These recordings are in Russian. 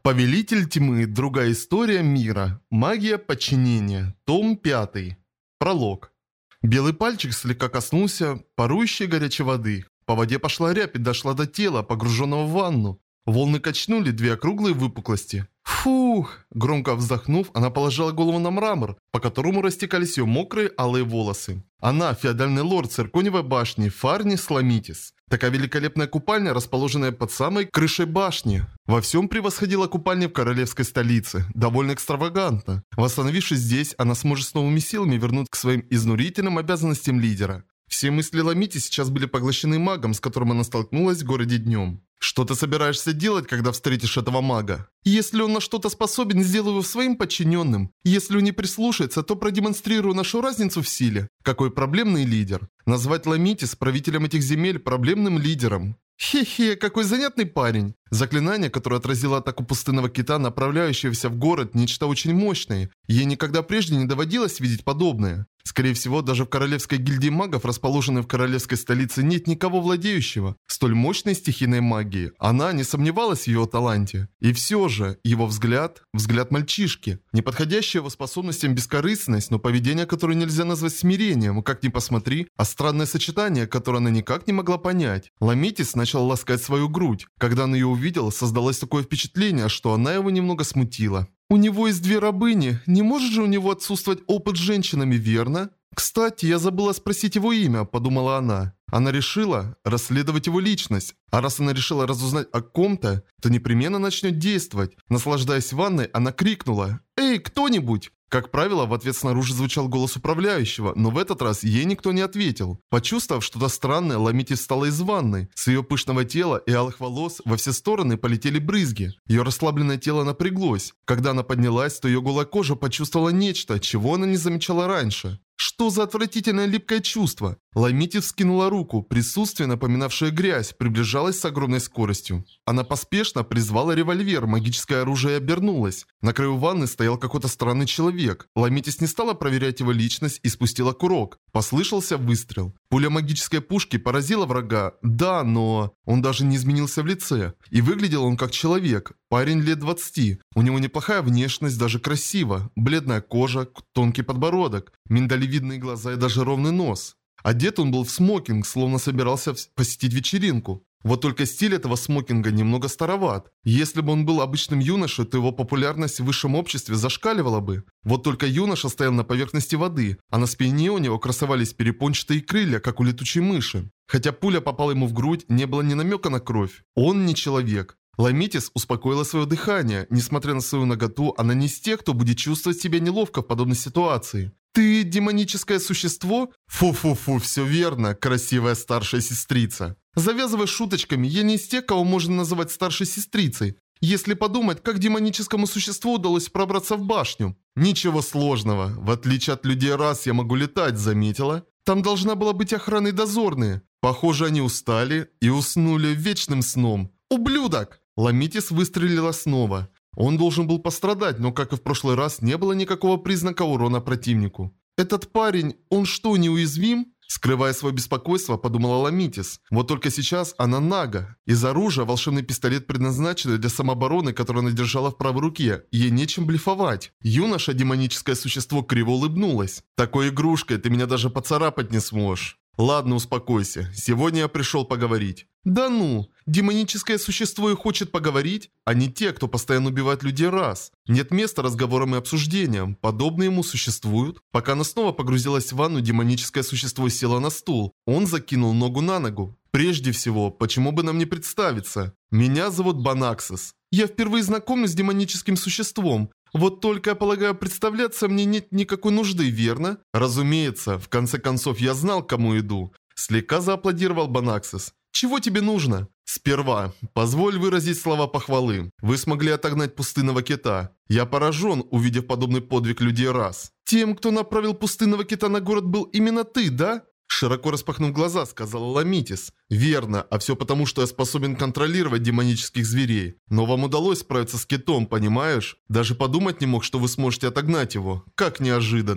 Повелитель тьмы. Другая история мира. Магия подчинения. Том 5. Пролог. Белый пальчик слегка коснулся парующей горячей воды. По воде пошла рябь и дошла до тела, погруженного в ванну. Волны качнули две округлые выпуклости. Фух! Громко вздохнув, она положила голову на мрамор, по которому растекались ее мокрые алые волосы. Она, феодальный лорд Цирконевой башни Фарнис Ламитис. Такая великолепная купальня, расположенная под самой крышей башни. Во всем превосходила купальня в королевской столице. Довольно экстравагантно. Восстановившись здесь, она сможет с новыми силами вернуть к своим изнурительным обязанностям лидера. Все мысли Ламити сейчас были поглощены магом, с которым она столкнулась в городе днем. Что ты собираешься делать, когда встретишь этого мага? Если он на что-то способен, сделай его своим подчиненным. Если он не прислушается, то продемонстрирую нашу разницу в силе. Какой проблемный лидер. Назвать Ламитис правителем этих земель проблемным лидером. Хе-хе, какой занятный парень. Заклинание, которое отразило атаку пустынного кита, направляющегося в город, нечто очень мощное. Ей никогда прежде не доводилось видеть подобное. Скорее всего, даже в королевской гильдии магов, расположенной в королевской столице, нет никого владеющего столь мощной стихийной магией. Она не сомневалась в его таланте. И все же, его взгляд мальчишки. Неподходящая его способностям бескорыстность, но поведение, которое нельзя назвать смирением, как ни посмотри, а странное сочетание, которое она никак не могла понять. Ламитис начал ласкать свою грудь. Когда он ее увидел, создалось такое впечатление, что она его немного смутила. У него есть две рабыни, не может же у него отсутствовать опыт с женщинами, верно? Кстати, я забыла спросить его имя, подумала она. Она решила расследовать его личность. А раз она решила разузнать о ком-то, то непременно начнет действовать. Наслаждаясь ванной, она крикнула: «Эй, кто-нибудь!» Как правило, в ответ снаружи звучал голос управляющего, но в этот раз ей никто не ответил. Почувствовав что-то странное, Ламити встала из ванны. С ее пышного тела и алых волос во все стороны полетели брызги. Ее расслабленное тело напряглось. Когда она поднялась, то ее голая кожа почувствовала нечто, чего она не замечала раньше. Что за отвратительное липкое чувство? Ламити вскинула руку, присутствие, напоминавшее грязь, приближалось с огромной скоростью. Она поспешно призвала револьвер, магическое оружие, и обернулась. На краю ванны стоял какой-то странный человек. Ламитис не стала проверять его личность и спустила курок. Послышался выстрел. Пуля магической пушки поразила врага. Да, но он даже не изменился в лице. И выглядел он как человек. Парень лет 20. У него неплохая внешность, даже красиво. Бледная кожа, тонкий подбородок, миндалевидные глаза и даже ровный нос. Одет он был в смокинг, словно собирался посетить вечеринку. Вот только стиль этого смокинга немного староват. Если бы он был обычным юношей, то его популярность в высшем обществе зашкаливала бы. Вот только юноша стоял на поверхности воды, а на спине у него красовались перепончатые крылья, как у летучей мыши. Хотя пуля попала ему в грудь, не было ни намека на кровь. Он не человек. Ламитис успокоила свое дыхание. Несмотря на свою наготу, она не из тех, кто будет чувствовать себя неловко в подобной ситуации. «Ты демоническое существо?» «Фу-фу-фу, все верно, красивая старшая сестрица». «Завязывай шуточками, я не из тех, кого можно называть старшей сестрицей. Если подумать, как демоническому существу удалось пробраться в башню». «Ничего сложного. В отличие от людей рас, я могу летать, заметила? Там должна была быть охрана и дозорные. Похоже, они устали и уснули вечным сном. Ублюдок!» Ламитис выстрелила снова. Он должен был пострадать, но, как и в прошлый раз, не было никакого признака урона противнику. «Этот парень, он что, неуязвим?» Скрывая свое беспокойство, подумала Ламитис. Вот только сейчас она нага. Из оружия волшебный пистолет предназначен для самообороны, который она держала в правой руке. Ей нечем блефовать. Юноша, демоническое существо, криво улыбнулась. «Такой игрушкой ты меня даже поцарапать не сможешь». «Ладно, успокойся. Сегодня я пришел поговорить». «Да ну! Демоническое существо и хочет поговорить? А не те, кто постоянно убивает людей раз. Нет места разговорам и обсуждениям. Подобные ему существуют». Пока она снова погрузилась в ванну, демоническое существо село на стул. Он закинул ногу на ногу. «Прежде всего, почему бы нам не представиться? Меня зовут Банаксис. Я впервые знакомлюсь с демоническим существом. Вот только, я полагаю, представляться мне нет никакой нужды, верно?» «Разумеется, в конце концов я знал, к кому иду». Слегка зааплодировал Банаксис. «Чего тебе нужно?» «Сперва, позволь выразить слова похвалы. Вы смогли отогнать пустынного кита. Я поражен, увидев подобный подвиг людей раз». «Тем, кто направил пустынного кита на город, был именно ты, да?» Широко распахнув глаза, сказала Ламитис. «Верно, а все потому, что я способен контролировать демонических зверей. Но вам удалось справиться с китом, понимаешь? Даже подумать не мог, что вы сможете отогнать его. Как неожиданно».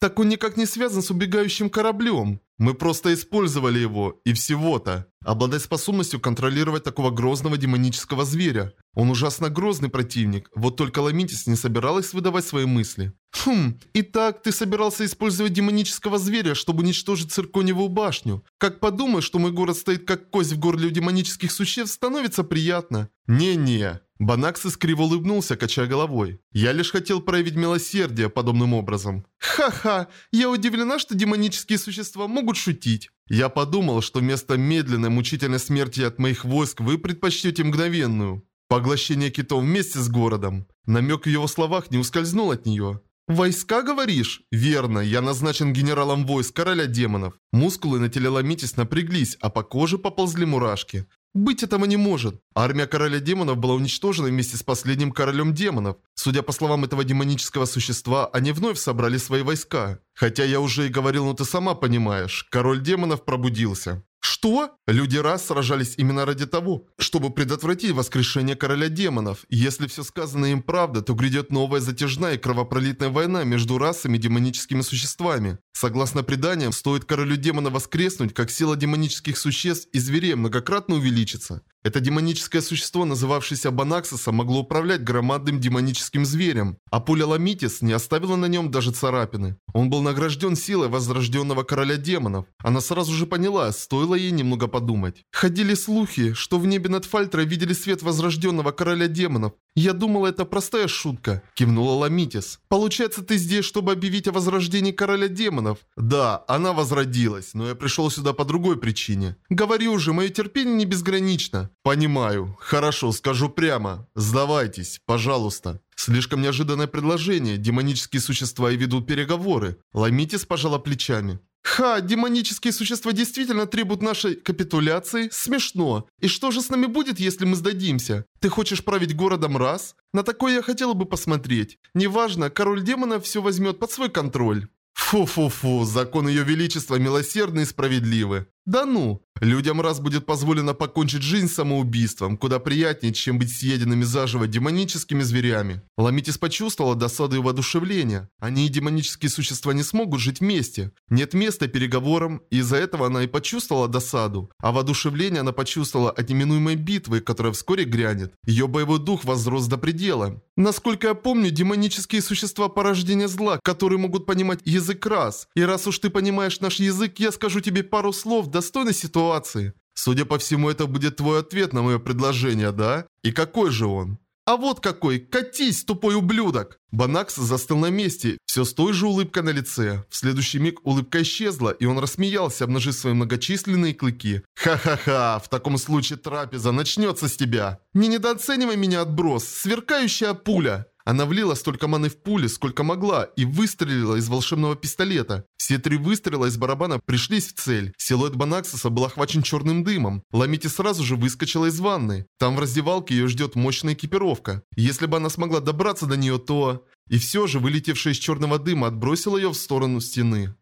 Так он никак не связан с убегающим кораблем. Мы просто использовали его, и всего-то. Обладать способностью контролировать такого грозного демонического зверя. Он ужасно грозный противник, вот только Ламитис не собиралась выдавать свои мысли. Итак, ты собирался использовать демонического зверя, чтобы уничтожить циркониевую башню. Как подумаешь, что мой город стоит как кость в горле у демонических существ, становится приятно. Не-не. Банаксис криво улыбнулся, качая головой. Я лишь хотел проявить милосердие подобным образом. Ха-ха, я удивлена, что демонические существа могут шутить. Я подумал, что вместо медленной мучительной смерти от моих войск вы предпочтете мгновенную. Поглощение китов вместе с городом. Намек в его словах не ускользнул от нее. «Войска, говоришь?» «Верно, я назначен генералом войск короля демонов». Мускулы на теле Ламитис напряглись, а по коже поползли мурашки. Быть этого не может. Армия короля демонов была уничтожена вместе с последним королем демонов. Судя по словам этого демонического существа, они вновь собрали свои войска. Хотя я уже и говорил, но ты сама понимаешь, король демонов пробудился. Что? Люди раз сражались именно ради того, чтобы предотвратить воскрешение короля демонов. Если все сказанное им правда, то грядет новая затяжная и кровопролитная война между расами и демоническими существами. Согласно преданиям, стоит королю демона воскреснуть, как сила демонических существ и зверей многократно увеличится. Это демоническое существо, называвшееся Банаксисом, могло управлять громадным демоническим зверем, а пуля Ламитис не оставила на нем даже царапины. Он был награжден силой возрожденного короля демонов. Она сразу же поняла, стоило ей немного подумать. Ходили слухи, что в небе над Фальтрой видели свет возрожденного короля демонов. Я думала, это простая шутка, кивнула Ламитис. Получается, ты здесь, чтобы объявить о возрождении короля демонов? Да, она возродилась, но я пришел сюда по другой причине. Говорю же, мое терпение не безгранично. Понимаю. Хорошо, скажу прямо. Сдавайтесь, пожалуйста. Слишком неожиданное предложение. Демонические существа и ведут переговоры. Ламитис пожала плечами. Ха, демонические существа действительно требуют нашей капитуляции? Смешно. И что же с нами будет, если мы сдадимся? Ты хочешь править городом раз? На такое я хотела бы посмотреть. Неважно, король демонов все возьмет под свой контроль. Фу-фу-фу, закон ее величества милосердны и справедливы. Да ну, людям раз будет позволено покончить жизнь самоубийством, куда приятнее, чем быть съеденными заживо демоническими зверями. Ламитис почувствовала досаду и воодушевление. Они и демонические существа не смогут жить вместе. Нет места переговорам, и из-за этого она и почувствовала досаду. А воодушевление она почувствовала от неминуемой битвы, которая вскоре грянет. Ее боевой дух возрос до предела. Насколько я помню, демонические существа порождения зла, которые могут понимать язык раз. И раз уж ты понимаешь наш язык, я скажу тебе пару слов достойной ситуации. Судя по всему, это будет твой ответ на мое предложение, да? И какой же он? А вот какой! Катись, тупой ублюдок! Банакс застыл на месте, все с той же улыбкой на лице. В следующий миг улыбка исчезла, и он рассмеялся, обнажив свои многочисленные клыки. Ха-ха-ха, в таком случае трапеза начнется с тебя. Не недооценивай меня, отброс, сверкающая пуля. Она влила столько маны в пули, сколько могла, и выстрелила из волшебного пистолета. Все три выстрела из барабана пришлись в цель. Силуэт Банаксиса был охвачен черным дымом. Ламитис сразу же выскочила из ванны. Там в раздевалке ее ждет мощная экипировка. Если бы она смогла добраться до нее, то... И все же, вылетевшая из черного дыма, отбросила ее в сторону стены.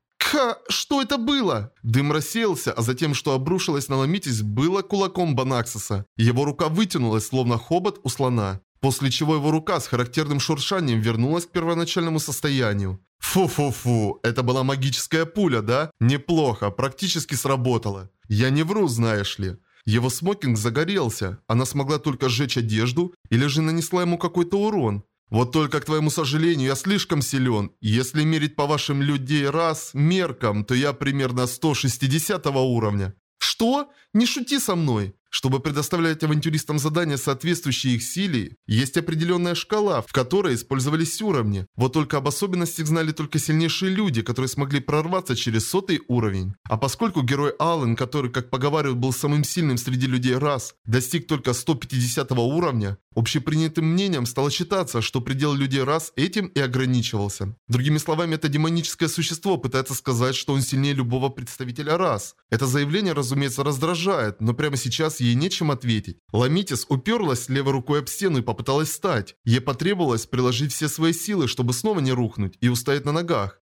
Что это было? Дым рассеялся, а затем, что обрушилось на Ламитис, было кулаком Банаксиса. Его рука вытянулась, словно хобот у слона. После чего его рука с характерным шуршанием вернулась к первоначальному состоянию. Фу-фу-фу, это была магическая пуля, да? Неплохо, практически сработало. Я не вру, знаешь ли. Его смокинг загорелся. Она смогла только сжечь одежду или же нанесла ему какой-то урон. Вот только, к твоему сожалению, я слишком силен. Если мерить по вашим людей раз меркам, то я примерно 160 уровня. Что? Не шути со мной. Чтобы предоставлять авантюристам задания, соответствующие их силе, есть определенная шкала, в которой использовались уровни. Вот только об особенностях знали только сильнейшие люди, которые смогли прорваться через 100-й уровень. А поскольку герой Аллен, который, как поговаривают, был самым сильным среди людей раз, достиг только 150 уровня, общепринятым мнением стало считаться, что предел людей раз этим и ограничивался. Другими словами, это демоническое существо пытается сказать, что он сильнее любого представителя рас. Это заявление, разумеется, раздражает, но прямо сейчас ей нечем ответить. Ламитис уперлась левой рукой об стену и попыталась встать. Ей потребовалось приложить все свои силы, чтобы снова не рухнуть и устоять на ногах.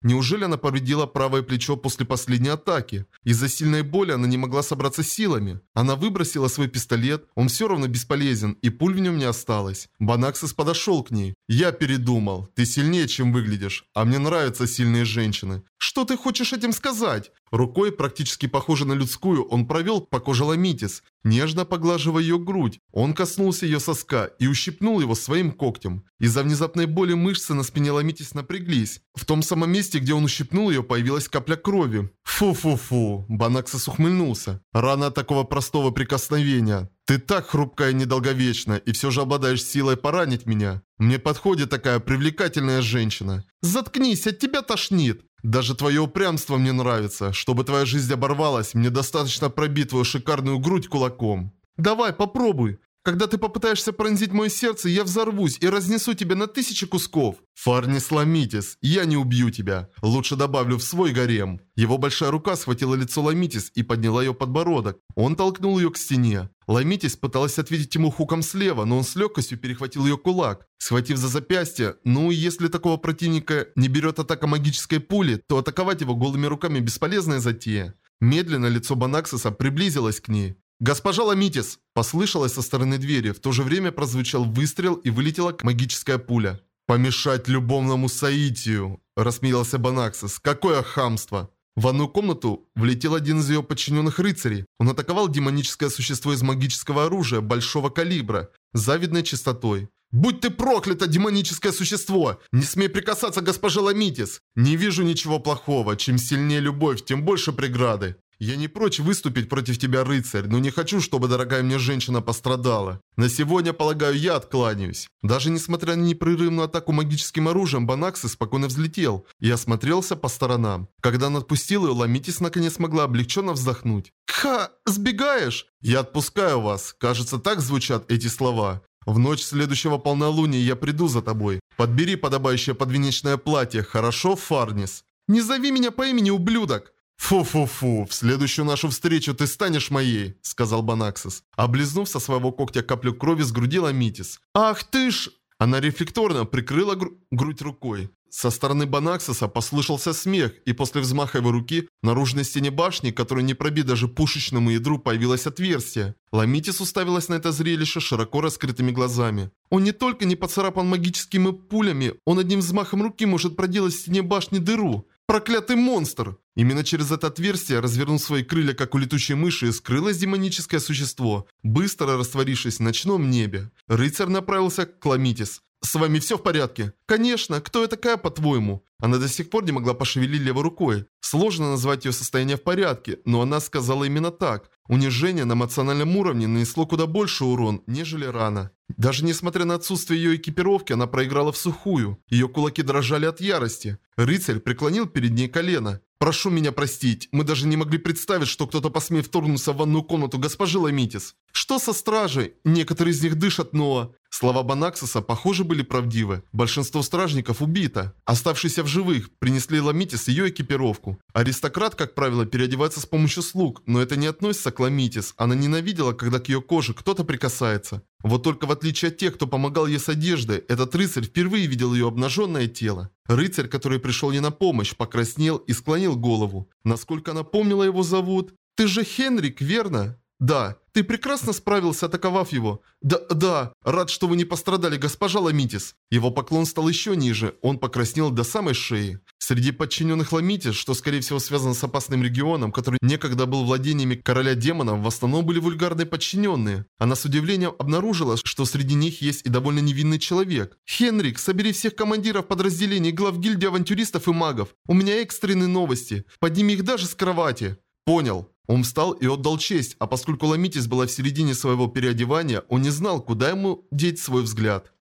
Неужели она повредила правое плечо после последней атаки? Из-за сильной боли она не могла собраться силами. Она выбросила свой пистолет, он все равно бесполезен, и пуль в нем не осталось. Банаксис подошел к ней. «Я передумал. Ты сильнее, чем выглядишь. А мне нравятся сильные женщины». «Что ты хочешь этим сказать?» Рукой, практически похожей на людскую, он провел по коже Ламитис, нежно поглаживая ее грудь. Он коснулся ее соска и ущипнул его своим когтем. Из-за внезапной боли мышцы на спине Ламитис напряглись. В том самом месте, где он ущипнул ее, появилась капля крови. Фу-фу-фу. Банаксис ухмыльнулся. Рано от такого простого прикосновения. «Ты так хрупкая и недолговечна, и все же обладаешь силой поранить меня. Мне подходит такая привлекательная женщина». «Заткнись, от тебя тошнит». «Даже твое упрямство мне нравится. Чтобы твоя жизнь оборвалась, мне достаточно пробить твою шикарную грудь кулаком». «Давай, попробуй. Когда ты попытаешься пронзить мое сердце, я взорвусь и разнесу тебя на 1000 кусков». «Фарнис Ламитис, я не убью тебя. Лучше добавлю в свой гарем». Его большая рука схватила лицо Ламитис и подняла ее подбородок. Он толкнул ее к стене. Ламитис пыталась ответить ему хуком слева, но он с легкостью перехватил ее кулак. Схватив за запястье, если такого противника не берет атака магической пули, то атаковать его голыми руками бесполезная затея. Медленно лицо Банаксиса приблизилось к ней. «Госпожа Ламитис!» Послышалось со стороны двери. В то же время прозвучал выстрел и вылетела магическая пуля. «Помешать любовному соитию!» Рассмеялся Банаксис. «Какое хамство!» В ванную комнату влетел один из ее подчиненных рыцарей. Он атаковал демоническое существо из магического оружия большого калибра, с завидной чистотой. «Будь ты проклято, демоническое существо! Не смей прикасаться к госпоже Ламитис! Не вижу ничего плохого. Чем сильнее любовь, тем больше преграды. Я не прочь выступить против тебя, рыцарь, но не хочу, чтобы дорогая мне женщина пострадала. На сегодня, полагаю, я откланяюсь». Даже несмотря на непрерывную атаку магическим оружием, Банаксис спокойно взлетел и осмотрелся по сторонам. Когда он отпустил ее, Ламитис наконец смогла облегченно вздохнуть. «Ха, сбегаешь?» «Я отпускаю вас». Кажется, так звучат эти слова. «В ночь следующего полнолуния я приду за тобой. Подбери подобающее подвенечное платье, хорошо, Фарнис?» «Не зови меня по имени, ублюдок!» «Фу-фу-фу, в следующую нашу встречу ты станешь моей», — сказал Банаксис, облизнув со своего когтя каплю крови с груди Ламитис. «Ах ты ж!» Она рефлекторно прикрыла грудь рукой. Со стороны Банаксиса послышался смех, и после взмаха его руки в наружной стене башни, которую не пробить даже пушечному ядру, появилось отверстие. Ламитис уставилась на это зрелище широко раскрытыми глазами. Он не только не поцарапан магическими пулями, он одним взмахом руки может проделать в стене башни дыру. Проклятый монстр! Именно через это отверстие, развернув свои крылья, как у летучей мыши, скрылось демоническое существо, быстро растворившись в ночном небе. Рыцарь направился к Ламитис. «С вами все в порядке?» «Конечно. Кто я такая, по-твоему?» Она до сих пор не могла пошевелить левой рукой. Сложно назвать ее состояние в порядке, но она сказала именно так. Унижение на эмоциональном уровне нанесло куда больше урон, нежели рана. Даже несмотря на отсутствие ее экипировки, она проиграла в сухую. Ее кулаки дрожали от ярости. Рыцарь преклонил перед ней колено. «Прошу меня простить, мы даже не могли представить, что кто-то посмеет вторгнуться в ванную комнату госпожи Ламитис. Что со стражей? Некоторые из них дышат, но...» Слова Банаксиса, похоже, были правдивы. Большинство стражников убито. Оставшиеся в живых принесли Ламитис ее экипировку. Аристократ, как правило, переодевается с помощью слуг, но это не относится к Ламитис. Она ненавидела, когда к ее коже кто-то прикасается. Вот только в отличие от тех, кто помогал ей с одеждой, этот рыцарь впервые видел ее обнаженное тело. Рыцарь, который пришел ей на помощь, покраснел и склонил голову. Насколько она помнила, его зовут... «Ты же Хенрик, верно?» «Да. Ты прекрасно справился, атаковав его». «Да. Рад, что вы не пострадали, госпожа Ламитис». Его поклон стал еще ниже. Он покраснел до самой шеи. Среди подчиненных Ламитис, что скорее всего связано с опасным регионом, который некогда был владениями короля демонов, в основном были вульгарные подчиненные. Она с удивлением обнаружила, что среди них есть и довольно невинный человек. «Хенрик, собери всех командиров подразделений, глав гильдии авантюристов и магов. У меня экстренные новости. Подними их даже с кровати». «Понял». Он встал и отдал честь, а поскольку Ламитис была в середине своего переодевания, он не знал, куда ему деть свой взгляд.